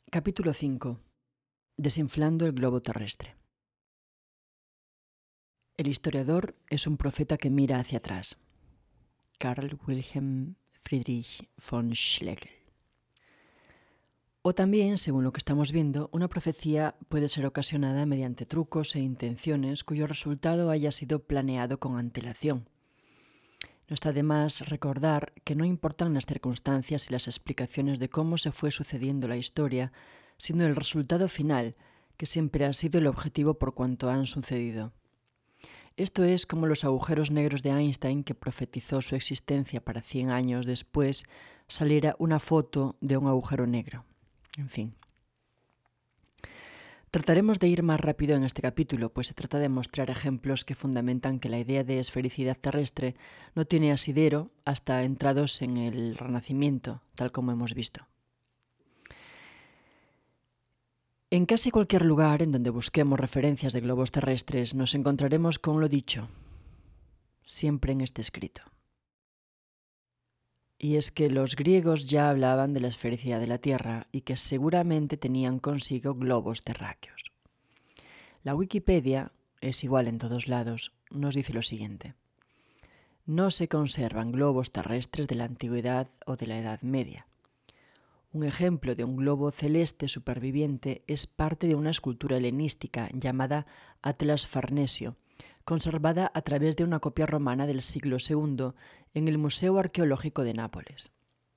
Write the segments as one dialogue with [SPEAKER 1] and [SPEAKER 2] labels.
[SPEAKER 1] Capítulo 5. Desinflando el globo terrestre. El historiador es un profeta que mira hacia atrás. Karl Wilhelm Friedrich von Schlegel. O también, según lo que estamos viendo, una profecía puede ser ocasionada mediante trucos e intenciones cuyo resultado haya sido planeado con antelación. No está de más recordar que no importan las circunstancias y las explicaciones de cómo se fue sucediendo la historia, sino el resultado final, que siempre ha sido el objetivo por cuanto han sucedido. Esto es como los agujeros negros de Einstein, que profetizó su existencia para 100 años después saliera una foto de un agujero negro. En fin. Trataremos de ir más rápido en este capítulo, pues se trata de mostrar ejemplos que fundamentan que la idea de esfericidad terrestre no tiene asidero hasta entrados en el Renacimiento, tal como hemos visto. En casi cualquier lugar en donde busquemos referencias de globos terrestres nos encontraremos con lo dicho, siempre en este escrito. Y es que los griegos ya hablaban de la esfericidad de la Tierra y que seguramente tenían consigo globos terráqueos. La Wikipedia, es igual en todos lados, nos dice lo siguiente. No se conservan globos terrestres de la Antigüedad o de la Edad Media. Un ejemplo de un globo celeste superviviente es parte de una escultura helenística llamada Atlas Farnesio, conservada a través de una copia romana del siglo II en el Museo Arqueológico de Nápoles.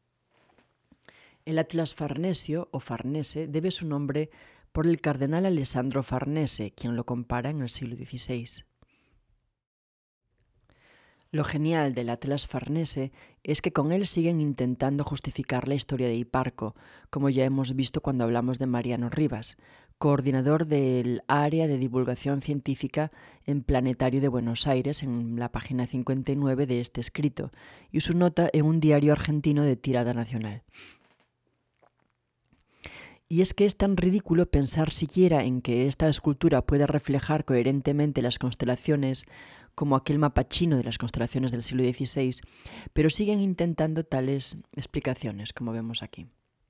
[SPEAKER 1] El Atlas Farnesio o Farnese debe su nombre por el cardenal Alessandro Farnese, quien lo compara en el siglo XVI. Lo genial del Atlas Farnese es que con él siguen intentando justificar la historia de Hiparco, como ya hemos visto cuando hablamos de Mariano Rivas, coordinador del área de divulgación científica en Planetario de Buenos Aires, en la página 59 de este escrito, y su nota en un diario argentino de tirada nacional. Y es que es tan ridículo pensar siquiera en que esta escultura pueda reflejar coherentemente las constelaciones como aquel mapa chino de las constelaciones del siglo XVI, pero siguen intentando tales explicaciones, como vemos aquí.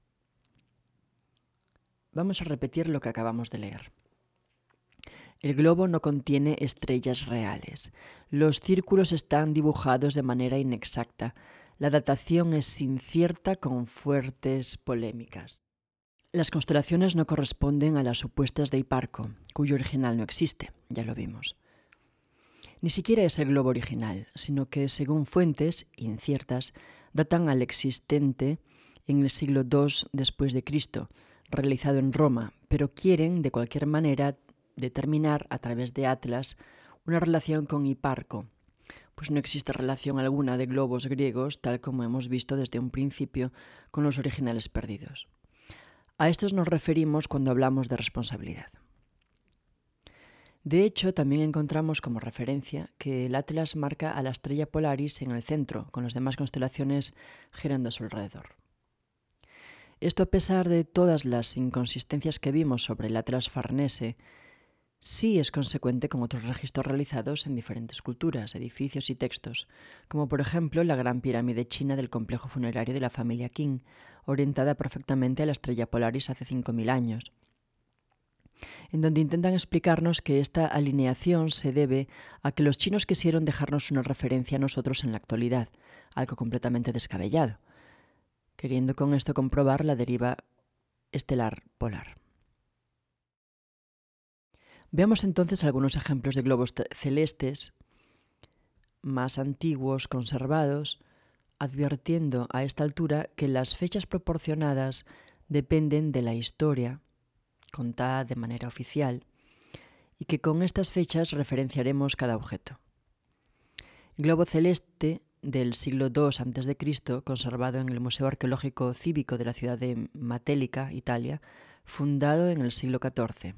[SPEAKER 1] Vamos a repetir lo que acabamos de leer. El globo no contiene estrellas reales. Los círculos están dibujados de manera inexacta. La datación es incierta con fuertes polémicas. Las constelaciones no corresponden a las supuestas de Hiparco, cuyo original no existe, ya lo vimos. Ni siquiera es el globo original, sino que, según fuentes inciertas, datan al existente en el siglo II después de Cristo, realizado en Roma, pero quieren, de cualquier manera, determinar, a través de Atlas, una relación con Hiparco, pues no existe relación alguna de globos griegos, tal como hemos visto desde un principio, con los originales perdidos. A estos nos referimos cuando hablamos de responsabilidad. De hecho, también encontramos como referencia que el Atlas marca a la estrella Polaris en el centro, con las demás constelaciones girando a su alrededor. Esto, a pesar de todas las inconsistencias que vimos sobre el Atlas Farnese, sí es consecuente con otros registros realizados en diferentes culturas, edificios y textos, como por ejemplo la Gran Pirámide China del complejo funerario de la familia Qing, orientada perfectamente a la estrella Polaris hace 5.000 años, en donde intentan explicarnos que esta alineación se debe a que los chinos quisieron dejarnos una referencia a nosotros en la actualidad, algo completamente descabellado, queriendo con esto comprobar la deriva estelar polar. Veamos entonces algunos ejemplos de globos celestes más antiguos, conservados, advirtiendo a esta altura que las fechas proporcionadas dependen de la historia contada de manera oficial y que con estas fechas referenciaremos cada objeto. El globo celeste del siglo II a.C., conservado en el Museo Arqueológico Cívico de la ciudad de Matelica, Italia, fundado en el siglo XIV.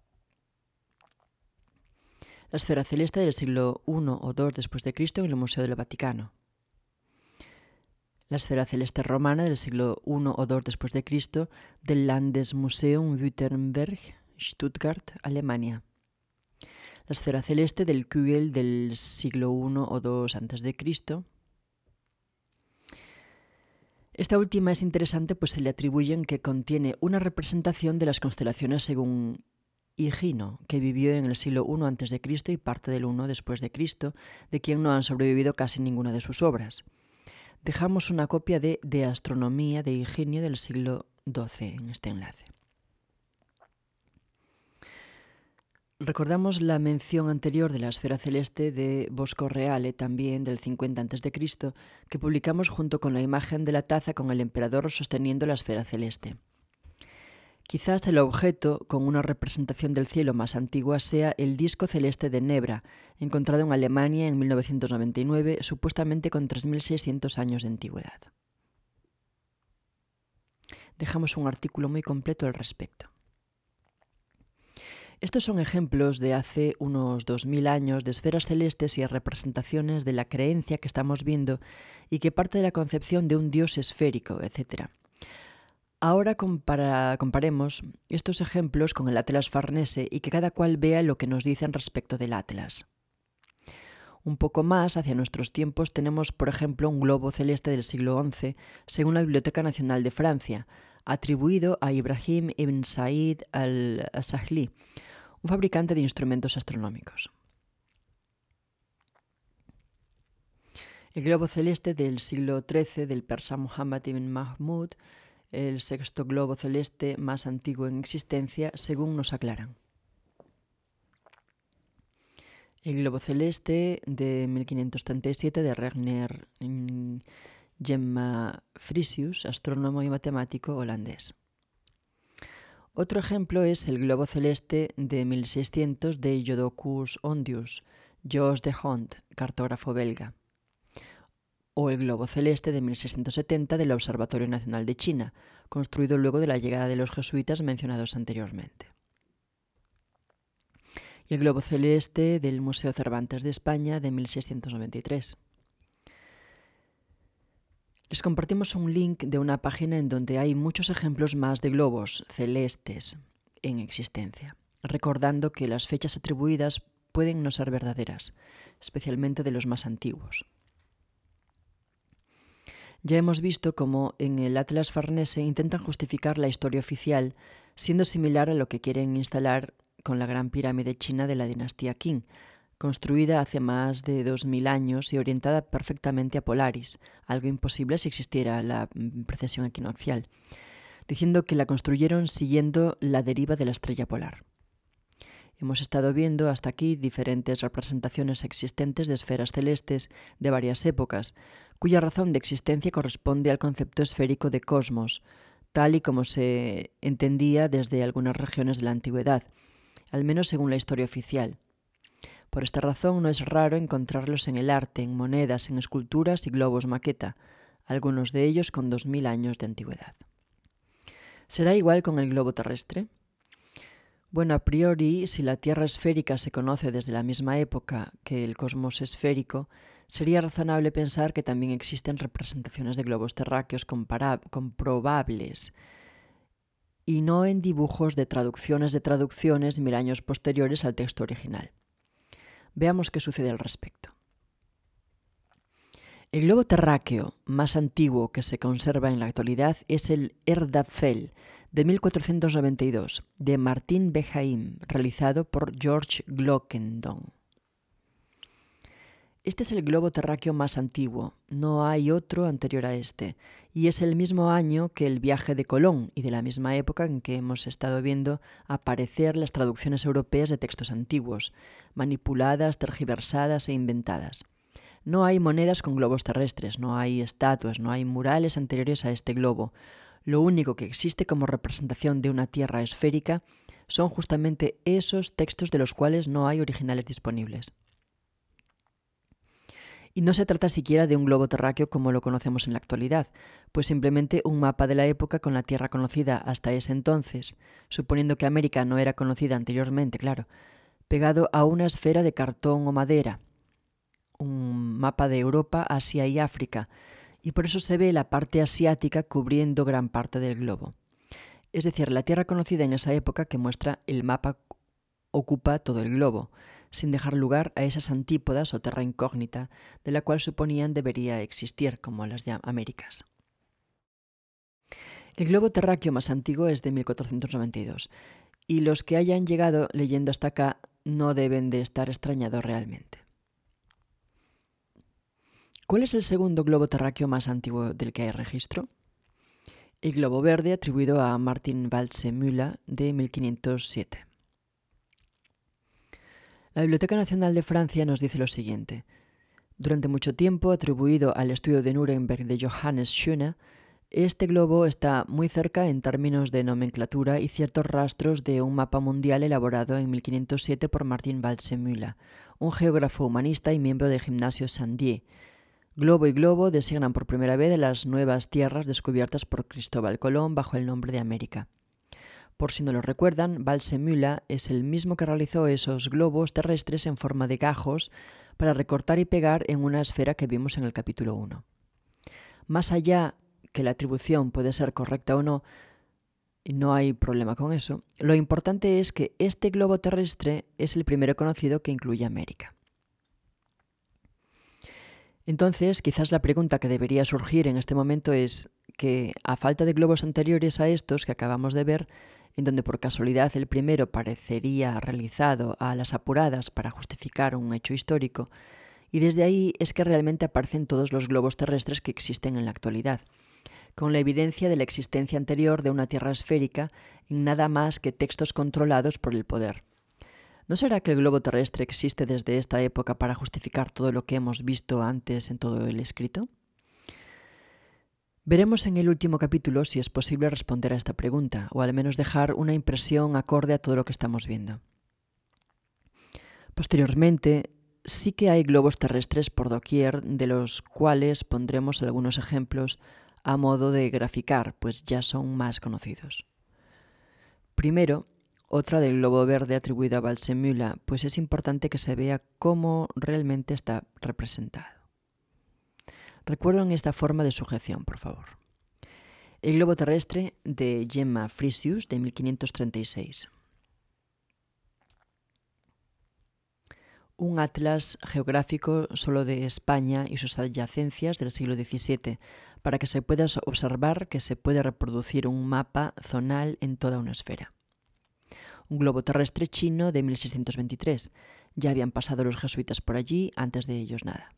[SPEAKER 1] La esfera celeste del siglo I o II después de Cristo en el Museo del Vaticano. La esfera celeste romana del siglo I o II después de Cristo del Landesmuseum Württemberg, Stuttgart, Alemania. La esfera celeste del Kugel del siglo I o II a.C. Esta última es interesante, pues se le atribuyen que contiene una representación de las constelaciones según Higino, que vivió en el siglo I a.C. y parte del I después de Cristo, de quien no han sobrevivido casi ninguna de sus obras. Dejamos una copia de Astronomía de Higinio del siglo XII en este enlace. Recordamos la mención anterior de la esfera celeste de Bosco Reale, también del 50 a.C., que publicamos junto con la imagen de la taza con el emperador sosteniendo la esfera celeste. Quizás el objeto con una representación del cielo más antigua sea el disco celeste de Nebra, encontrado en Alemania en 1999, supuestamente con 3.600 años de antigüedad. Dejamos un artículo muy completo al respecto. Estos son ejemplos de hace unos 2000 años de esferas celestes y representaciones de la creencia que estamos viendo y que parte de la concepción de un dios esférico, etc. Ahora comparemos estos ejemplos con el Atlas Farnese y que cada cual vea lo que nos dicen respecto del Atlas. Un poco más hacia nuestros tiempos tenemos, por ejemplo, un globo celeste del siglo XI, según la Biblioteca Nacional de Francia, atribuido a Ibrahim ibn Said al-Sahli, un fabricante de instrumentos astronómicos. El globo celeste del siglo XIII del persa Muhammad ibn Mahmud, el sexto globo celeste más antiguo en existencia, según nos aclaran. El globo celeste de 1537 de Regner Gemma Frisius, astrónomo y matemático holandés. Otro ejemplo es el globo celeste de 1600 de Jodocus Hondius, Jos de Hont, cartógrafo belga. O el globo celeste de 1670 del Observatorio Nacional de China, construido luego de la llegada de los jesuitas mencionados anteriormente. Y el globo celeste del Museo Cervantes de España de 1693. Les compartimos un link de una página en donde hay muchos ejemplos más de globos celestes en existencia, recordando que las fechas atribuidas pueden no ser verdaderas, especialmente de los más antiguos. Ya hemos visto cómo en el Atlas Farnese intentan justificar la historia oficial, siendo similar a lo que quieren instalar con la Gran Pirámide China de la dinastía Qing, construida hace más de 2000 años y orientada perfectamente a Polaris, algo imposible si existiera la precesión equinoccial, diciendo que la construyeron siguiendo la deriva de la estrella polar. Hemos estado viendo hasta aquí diferentes representaciones existentes de esferas celestes de varias épocas, cuya razón de existencia corresponde al concepto esférico de cosmos, tal y como se entendía desde algunas regiones de la antigüedad, al menos según la historia oficial. Por esta razón no es raro encontrarlos en el arte, en monedas, en esculturas y globos maqueta, algunos de ellos con 2000 años de antigüedad. ¿Será igual con el globo terrestre? Bueno, a priori, si la Tierra esférica se conoce desde la misma época que el cosmos esférico, sería razonable pensar que también existen representaciones de globos terráqueos comprobables, y no en dibujos de traducciones 1000 años posteriores al texto original. Veamos qué sucede al respecto. El globo terráqueo más antiguo que se conserva en la actualidad es el Erdapfel de 1492 de Martin Behaim, realizado por George Glockendon. Este es el globo terráqueo más antiguo, no hay otro anterior a este, y es el mismo año que el viaje de Colón y de la misma época en que hemos estado viendo aparecer las traducciones europeas de textos antiguos, manipuladas, tergiversadas e inventadas. No hay monedas con globos terrestres, no hay estatuas, no hay murales anteriores a este globo. Lo único que existe como representación de una tierra esférica son justamente esos textos de los cuales no hay originales disponibles. Y no se trata siquiera de un globo terráqueo como lo conocemos en la actualidad, pues simplemente un mapa de la época con la Tierra conocida hasta ese entonces, suponiendo que América no era conocida anteriormente, claro, pegado a una esfera de cartón o madera, un mapa de Europa, Asia y África, y por eso se ve la parte asiática cubriendo gran parte del globo. Es decir, la Tierra conocida en esa época que muestra el mapa ocupa todo el globo, sin dejar lugar a esas antípodas o terra incógnita de la cual suponían debería existir, como las de Américas. El globo terráqueo más antiguo es de 1492 y los que hayan llegado leyendo hasta acá no deben de estar extrañados realmente. ¿Cuál es el segundo globo terráqueo más antiguo del que hay registro? El globo verde, atribuido a Martin Waldseemüller, de 1507. La Biblioteca Nacional de Francia nos dice lo siguiente. Durante mucho tiempo, atribuido al estudio de Nuremberg de Johannes Schöne, este globo está muy cerca en términos de nomenclatura y ciertos rastros de un mapa mundial elaborado en 1507 por Martin Waldseemüller, un geógrafo humanista y miembro del Gimnasio Saint-Dié. Globo y globo designan por primera vez las nuevas tierras descubiertas por Cristóbal Colón bajo el nombre de América. Por si no lo recuerdan, Waldseemüller es el mismo que realizó esos globos terrestres en forma de gajos para recortar y pegar en una esfera que vimos en el capítulo 1. Más allá que la atribución puede ser correcta o no, y no hay problema con eso, lo importante es que este globo terrestre es el primero conocido que incluye América. Entonces, quizás la pregunta que debería surgir en este momento es que, a falta de globos anteriores a estos que acabamos de ver, en donde por casualidad el primero parecería realizado a las apuradas para justificar un hecho histórico, y desde ahí es que realmente aparecen todos los globos terrestres que existen en la actualidad, con la evidencia de la existencia anterior de una Tierra esférica en nada más que textos controlados por el poder. ¿No será que el globo terrestre existe desde esta época para justificar todo lo que hemos visto antes en todo el escrito? Veremos en el último capítulo si es posible responder a esta pregunta, o al menos dejar una impresión acorde a todo lo que estamos viendo. Posteriormente, sí que hay globos terrestres por doquier, de los cuales pondremos algunos ejemplos a modo de graficar, pues ya son más conocidos. Primero, otra del globo verde atribuida a Waldseemüller, pues es importante que se vea cómo realmente está representado. Recuerden esta forma de sujeción, por favor. El globo terrestre de Gemma Frisius, de 1536. Un atlas geográfico solo de España y sus adyacencias del siglo XVII, para que se pueda observar que se puede reproducir un mapa zonal en toda una esfera. Un globo terrestre chino de 1623. Ya habían pasado los jesuitas por allí, antes de ellos nada.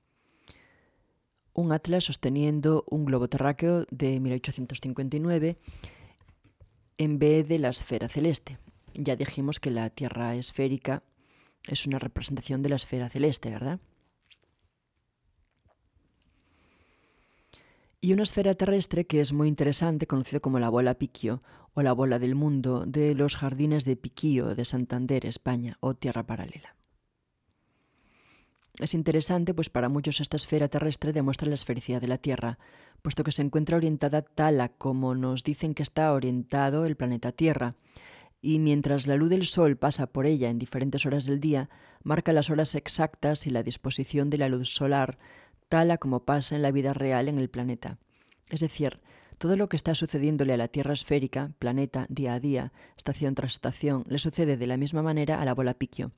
[SPEAKER 1] Un atlas sosteniendo un globo terráqueo de 1859 en vez de la esfera celeste. Ya dijimos que la Tierra esférica es una representación de la esfera celeste, ¿verdad? Y una esfera terrestre que es muy interesante, conocida como la bola Picchio o la bola del mundo de los jardines de Picchio de Santander, España, o Tierra Paralela. Es interesante, pues para muchos esta esfera terrestre demuestra la esfericidad de la Tierra, puesto que se encuentra orientada tal a como nos dicen que está orientado el planeta Tierra, y mientras la luz del Sol pasa por ella en diferentes horas del día, marca las horas exactas y la disposición de la luz solar, tal a como pasa en la vida real en el planeta. Es decir, todo lo que está sucediéndole a la Tierra esférica, planeta, día a día, estación tras estación, le sucede de la misma manera a la bola Picchio.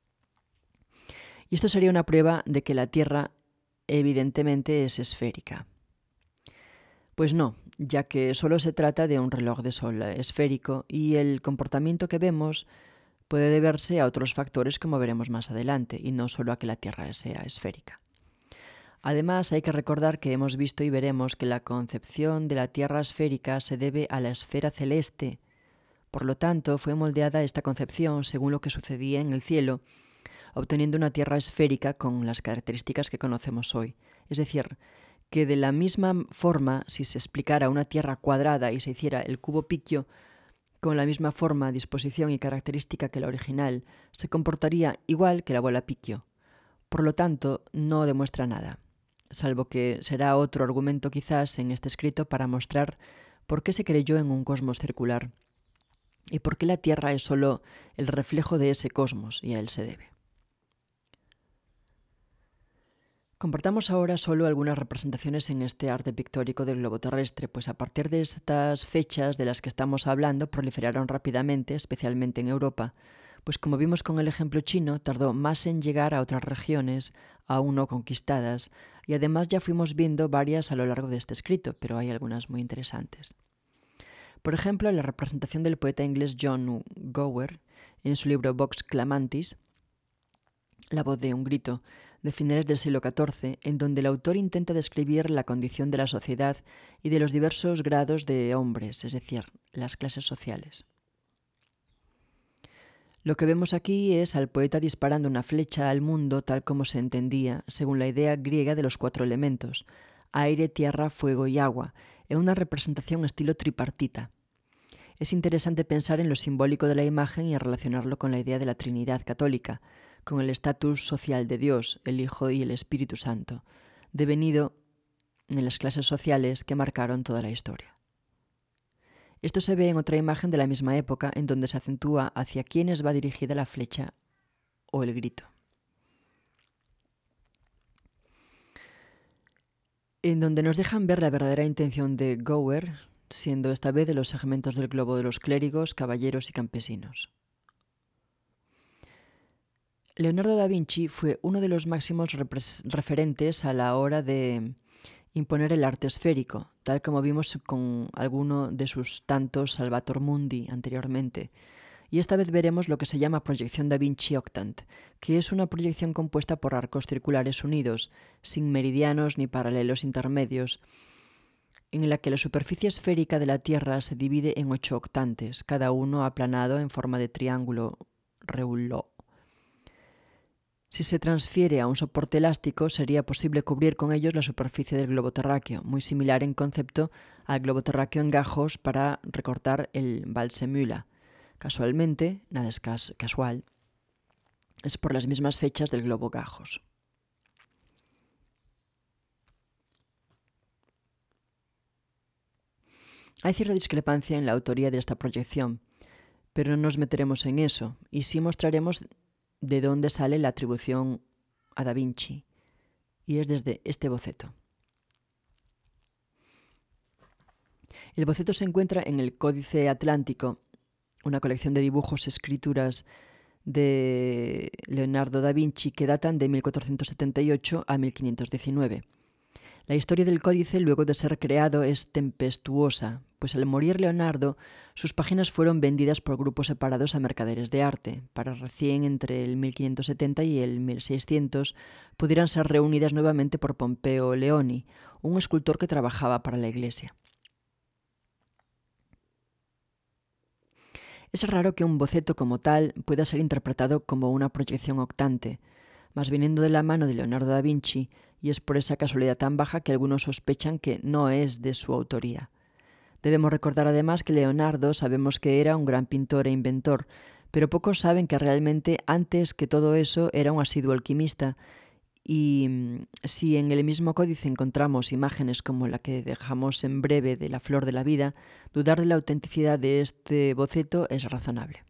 [SPEAKER 1] Y esto sería una prueba de que la Tierra evidentemente es esférica. Pues no, ya que solo se trata de un reloj de sol esférico y el comportamiento que vemos puede deberse a otros factores como veremos más adelante y no solo a que la Tierra sea esférica. Además, hay que recordar que hemos visto y veremos que la concepción de la Tierra esférica se debe a la esfera celeste. Por lo tanto, fue moldeada esta concepción según lo que sucedía en el cielo, obteniendo una Tierra esférica con las características que conocemos hoy. Es decir, que de la misma forma, si se explicara una Tierra cuadrada y se hiciera el cubo Picchio, con la misma forma, disposición y característica que la original, se comportaría igual que la bola Picchio. Por lo tanto, no demuestra nada, salvo que será otro argumento quizás en este escrito para mostrar por qué se creyó en un cosmos circular y por qué la Tierra es solo el reflejo de ese cosmos y a él se debe. Compartamos ahora solo algunas representaciones en este arte pictórico del globo terrestre, pues a partir de estas fechas de las que estamos hablando proliferaron rápidamente, especialmente en Europa, Pues como vimos con el ejemplo chino, tardó más en llegar a otras regiones aún no conquistadas, y además ya fuimos viendo varias a lo largo de este escrito, pero hay algunas muy interesantes. Por ejemplo, la representación del poeta inglés John Gower en su libro Vox Clamantis, La voz de un grito, de finales del siglo XIV, en donde el autor intenta describir la condición de la sociedad y de los diversos grados de hombres, es decir, las clases sociales. Lo que vemos aquí es al poeta disparando una flecha al mundo tal como se entendía, según la idea griega de los 4 elementos, aire, tierra, fuego y agua, en una representación estilo tripartita. Es interesante pensar en lo simbólico de la imagen y relacionarlo con la idea de la Trinidad católica, con el estatus social de Dios, el Hijo y el Espíritu Santo, devenido en las clases sociales que marcaron toda la historia. Esto se ve en otra imagen de la misma época, en donde se acentúa hacia quiénes va dirigida la flecha o el grito. En donde nos dejan ver la verdadera intención de Gower, siendo esta vez de los segmentos del globo de los clérigos, caballeros y campesinos. Leonardo da Vinci fue uno de los máximos referentes a la hora de imponer el arte esférico, tal como vimos con alguno de sus tantos Salvator Mundi anteriormente. Y esta vez veremos lo que se llama proyección da Vinci octant, que es una proyección compuesta por arcos circulares unidos, sin meridianos ni paralelos intermedios, en la que la superficie esférica de la Tierra se divide en 8 octantes, cada uno aplanado en forma de triángulo rouleau. Si se transfiere a un soporte elástico, sería posible cubrir con ellos la superficie del globo terráqueo, muy similar en concepto al globo terráqueo en gajos para recortar el Waldseemühle. Casualmente, nada es casual, es por las mismas fechas del globo gajos. Hay cierta discrepancia en la autoría de esta proyección, pero no nos meteremos en eso, y sí mostraremos de dónde sale la atribución a Da Vinci, y es desde este boceto. El boceto se encuentra en el Códice Atlántico, una colección de dibujos y escrituras de Leonardo da Vinci que datan de 1478 a 1519. La historia del códice, luego de ser creado, es tempestuosa, pues al morir Leonardo, sus páginas fueron vendidas por grupos separados a mercaderes de arte, para recién entre el 1570 y el 1600 pudieran ser reunidas nuevamente por Pompeo Leoni, un escultor que trabajaba para la Iglesia. Es raro que un boceto como tal pueda ser interpretado como una proyección octante, mas viniendo de la mano de Leonardo da Vinci, y es por esa casualidad tan baja que algunos sospechan que no es de su autoría. Debemos recordar además que Leonardo sabemos que era un gran pintor e inventor, pero pocos saben que realmente antes que todo eso era un asiduo alquimista, y si en el mismo códice encontramos imágenes como la que dejamos en breve de la flor de la vida, dudar de la autenticidad de este boceto es razonable.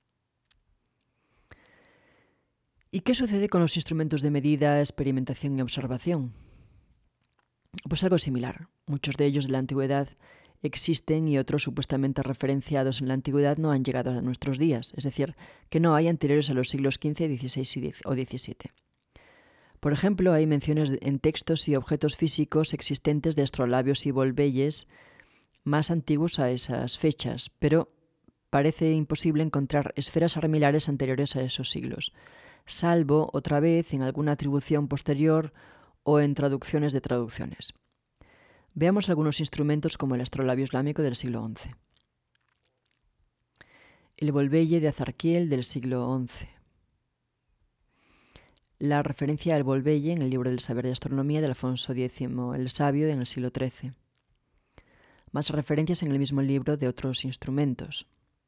[SPEAKER 1] ¿Y qué sucede con los instrumentos de medida, experimentación y observación? Pues algo similar. Muchos de ellos de la antigüedad existen y otros supuestamente referenciados en la antigüedad no han llegado a nuestros días, es decir, que no hay anteriores a los siglos XV, XVI o XVII. Por ejemplo, hay menciones en textos y objetos físicos existentes de astrolabios y volvelles más antiguos a esas fechas, pero parece imposible encontrar esferas armilares anteriores a esos siglos, salvo, otra vez, en alguna atribución posterior o en traducciones de traducciones. Veamos algunos instrumentos como el astrolabio islámico del siglo XI. El volvelle de Azarquiel del siglo XI. La referencia al volvelle en el libro del saber de astronomía de Alfonso X el Sabio en el siglo XIII. Más referencias en el mismo libro de otros instrumentos.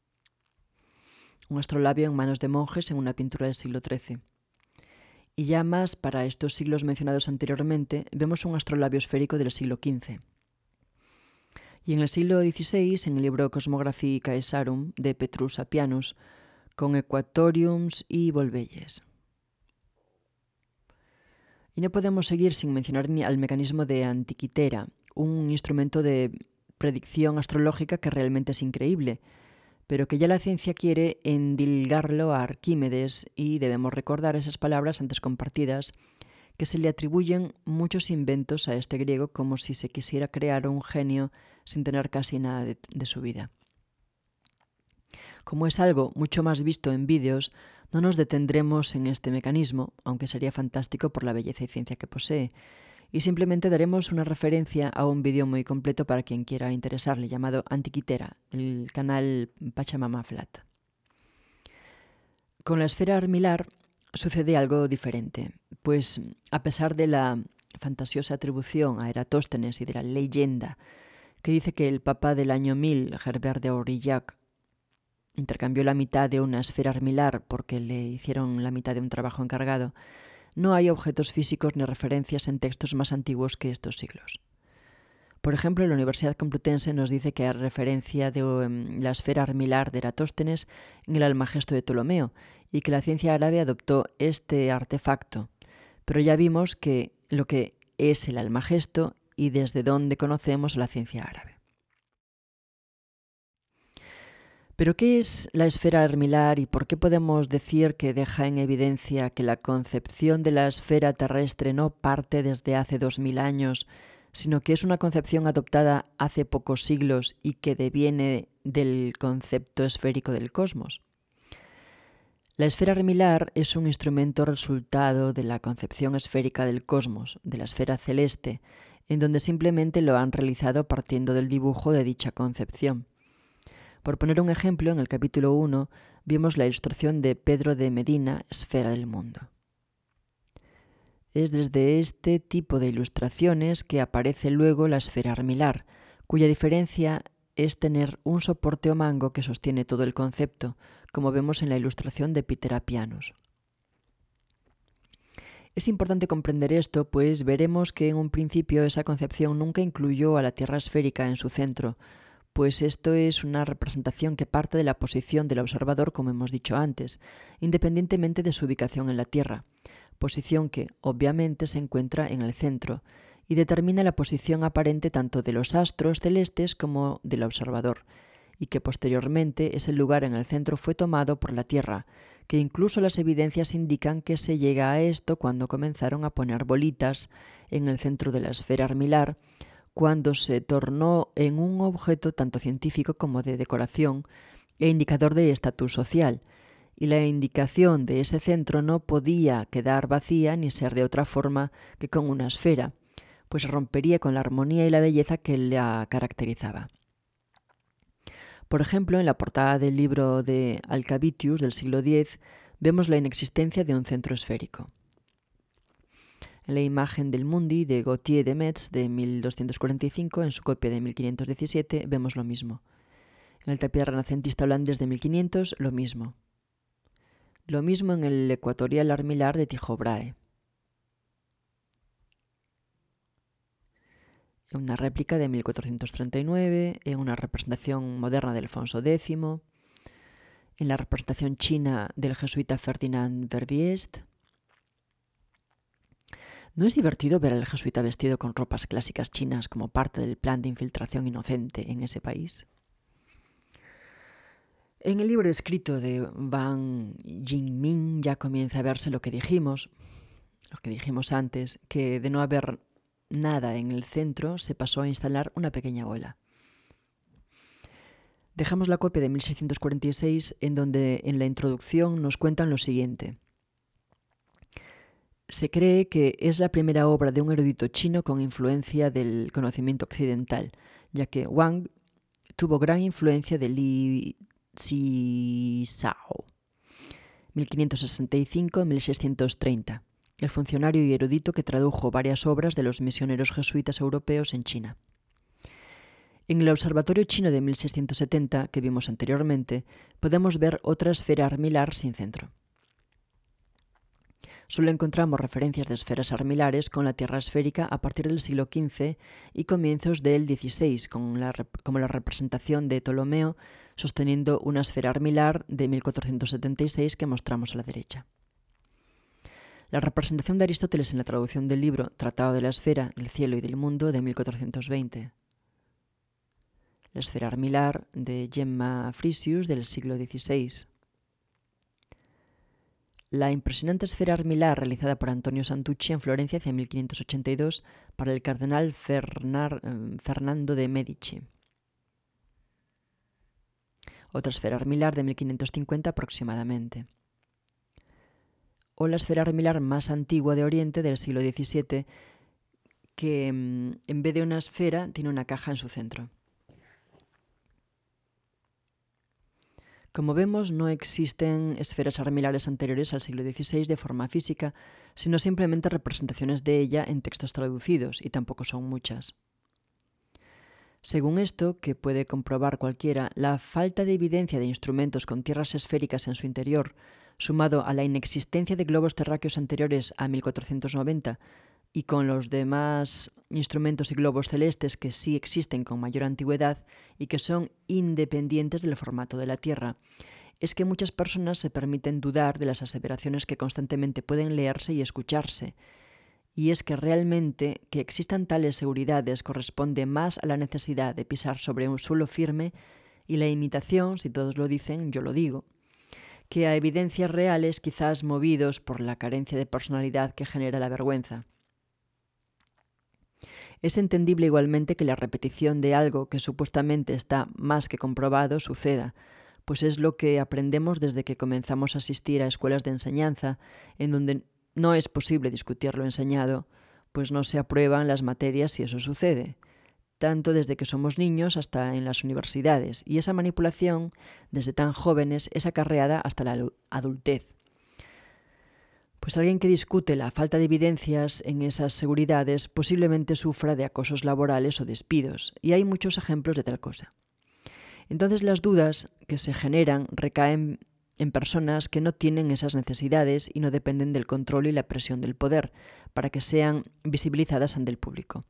[SPEAKER 1] Un astrolabio en manos de monjes en una pintura del siglo XIII. Y ya más para estos siglos mencionados anteriormente, vemos un astrolabio esférico del siglo XV. Y en el siglo XVI, en el libro Cosmographii Caesarum de Petrus Apianus, con equatoriums y volvelles. Y no podemos seguir sin mencionar ni al mecanismo de Antiquitera, un instrumento de predicción astrológica que realmente es increíble, pero que ya la ciencia quiere endilgarlo a Arquímedes y debemos recordar esas palabras antes compartidas que se le atribuyen muchos inventos a este griego como si se quisiera crear un genio sin tener casi nada de su vida. Como es algo mucho más visto en vídeos, no nos detendremos en este mecanismo, aunque sería fantástico por la belleza y ciencia que posee, y simplemente daremos una referencia a un vídeo muy completo para quien quiera interesarle, llamado Antiquitera, el canal Pachamama Flat. Con la esfera armilar sucede algo diferente, pues a pesar de la fantasiosa atribución a Eratóstenes y de la leyenda que dice que el papa del año 1000, Herbert de Aurillac, intercambió la mitad de una esfera armilar porque le hicieron la mitad de un trabajo encargado, no hay objetos físicos ni referencias en textos más antiguos que estos siglos. Por ejemplo, la Universidad Complutense nos dice que hay referencia de la esfera armilar de Eratóstenes en el Almagesto de Ptolomeo y que la ciencia árabe adoptó este artefacto. Pero ya vimos que lo que es el Almagesto y desde dónde conocemos a la ciencia árabe. ¿Pero qué es la esfera armilar y por qué podemos decir que deja en evidencia que la concepción de la esfera terrestre no parte desde hace 2000 años, sino que es una concepción adoptada hace pocos siglos y que deviene del concepto esférico del cosmos? La esfera armilar es un instrumento resultado de la concepción esférica del cosmos, de la esfera celeste, en donde simplemente lo han realizado partiendo del dibujo de dicha concepción. Por poner un ejemplo, en el capítulo 1 vimos la ilustración de Pedro de Medina, Esfera del Mundo. Es desde este tipo de ilustraciones que aparece luego la esfera armilar, cuya diferencia es tener un soporte o mango que sostiene todo el concepto, como vemos en la ilustración de Peter Apianos. Es importante comprender esto, pues veremos que en un principio esa concepción nunca incluyó a la Tierra esférica en su centro, pues esto es una representación que parte de la posición del observador, como hemos dicho antes, independientemente de su ubicación en la Tierra, posición que, obviamente, se encuentra en el centro y determina la posición aparente tanto de los astros celestes como del observador, y que posteriormente ese lugar en el centro fue tomado por la Tierra, que incluso las evidencias indican que se llega a esto cuando comenzaron a poner bolitas en el centro de la esfera armilar, cuando se tornó en un objeto tanto científico como de decoración e indicador de estatus social, y la indicación de ese centro no podía quedar vacía ni ser de otra forma que con una esfera, pues rompería con la armonía y la belleza que la caracterizaba. Por ejemplo, en la portada del libro de Alcavitius del siglo X vemos la inexistencia de un centro esférico. En la imagen del Mundi de Gautier de Metz de 1245, en su copia de 1517, vemos lo mismo. En el tapiz renacentista holandés de 1500, lo mismo. Lo mismo en el ecuatorial armilar de Tycho Brahe. En una réplica de 1439, en una representación moderna de Alfonso X, en la representación china del jesuita Ferdinand Verbiest. ¿No es divertido ver al jesuita vestido con ropas clásicas chinas como parte del plan de infiltración inocente en ese país? En el libro escrito de Wang Jingming ya comienza a verse lo que dijimos antes, que de no haber nada en el centro se pasó a instalar una pequeña bola. Dejamos la copia de 1646 en donde en la introducción nos cuentan lo siguiente. Se cree que es la primera obra de un erudito chino con influencia del conocimiento occidental, ya que Wang tuvo gran influencia de Li Zhao, 1565-1630, el funcionario y erudito que tradujo varias obras de los misioneros jesuitas europeos en China. En el observatorio chino de 1670, que vimos anteriormente, podemos ver otra esfera armilar sin centro. Solo encontramos referencias de esferas armilares con la Tierra esférica a partir del siglo XV y comienzos del XVI, como la representación de Ptolomeo sosteniendo una esfera armilar de 1476 que mostramos a la derecha. La representación de Aristóteles en la traducción del libro Tratado de la Esfera, del Cielo y del Mundo de 1420. la esfera armilar de Gemma Frisius del siglo XVI. La impresionante esfera armilar realizada por Antonio Santucci en Florencia hacia 1582 para el cardenal Fernando de Medici. Otra esfera armilar de 1550 aproximadamente. O la esfera armilar más antigua de Oriente del siglo XVII, que en vez de una esfera tiene una caja en su centro. Como vemos, no existen esferas armilares anteriores al siglo XVI de forma física, sino simplemente representaciones de ella en textos traducidos, y tampoco son muchas. Según esto, que puede comprobar cualquiera, la falta de evidencia de instrumentos con tierras esféricas en su interior, sumado a la inexistencia de globos terráqueos anteriores a 1490, y con los demás instrumentos y globos celestes que sí existen con mayor antigüedad y que son independientes del formato de la Tierra, es que muchas personas se permiten dudar de las aseveraciones que constantemente pueden leerse y escucharse. Y es que realmente que existan tales seguridades corresponde más a la necesidad de pisar sobre un suelo firme y la imitación, si todos lo dicen, yo lo digo, que a evidencias reales quizás movidos por la carencia de personalidad que genera la vergüenza. Es entendible igualmente que la repetición de algo que supuestamente está más que comprobado suceda, pues es lo que aprendemos desde que comenzamos a asistir a escuelas de enseñanza, en donde no es posible discutir lo enseñado, pues no se aprueban las materias si eso sucede, tanto desde que somos niños hasta en las universidades, y esa manipulación, desde tan jóvenes, es acarreada hasta la adultez. Pues alguien que discute la falta de evidencias en esas seguridades posiblemente sufra de acosos laborales o despidos, y hay muchos ejemplos de tal cosa. Entonces las dudas que se generan recaen en personas que no tienen esas necesidades y no dependen del control y la presión del poder para que sean visibilizadas ante el público.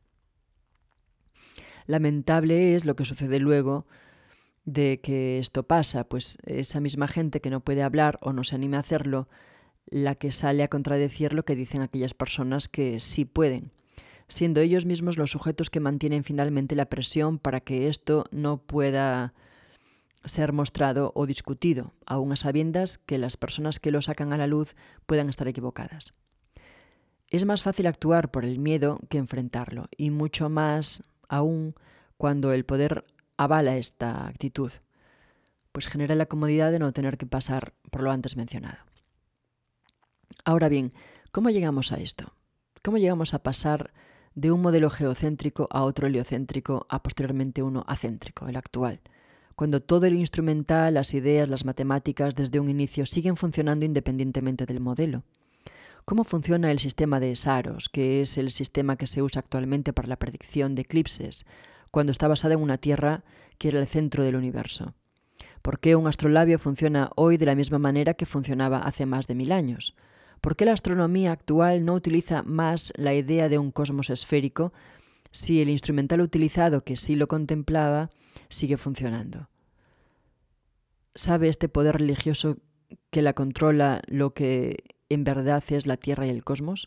[SPEAKER 1] Lamentable es lo que sucede luego de que esto pasa, pues esa misma gente que no puede hablar o no se anima a hacerlo, la que sale a contradecir lo que dicen aquellas personas que sí pueden, siendo ellos mismos los sujetos que mantienen finalmente la presión para que esto no pueda ser mostrado o discutido, aun a sabiendas que las personas que lo sacan a la luz puedan estar equivocadas. Es más fácil actuar por el miedo que enfrentarlo, y mucho más aún cuando el poder avala esta actitud, pues genera la comodidad de no tener que pasar por lo antes mencionado. Ahora bien, ¿cómo llegamos a esto? ¿Cómo llegamos a pasar de un modelo geocéntrico a otro heliocéntrico, a posteriormente uno acéntrico, el actual? Cuando todo el instrumental, las ideas, las matemáticas, desde un inicio siguen funcionando independientemente del modelo. ¿Cómo funciona el sistema de Saros, que es el sistema que se usa actualmente para la predicción de eclipses, cuando está basada en una Tierra que era el centro del universo? ¿Por qué un astrolabio funciona hoy de la misma manera que funcionaba hace más de 1000 años? ¿Por qué la astronomía actual no utiliza más la idea de un cosmos esférico si el instrumental utilizado que sí lo contemplaba sigue funcionando? ¿Sabe este poder religioso que la controla lo que en verdad es la Tierra y el cosmos?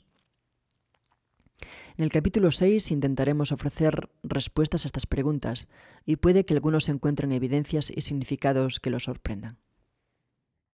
[SPEAKER 1] En el capítulo 6 intentaremos ofrecer respuestas a estas preguntas y puede que algunos encuentren evidencias y significados que los sorprendan.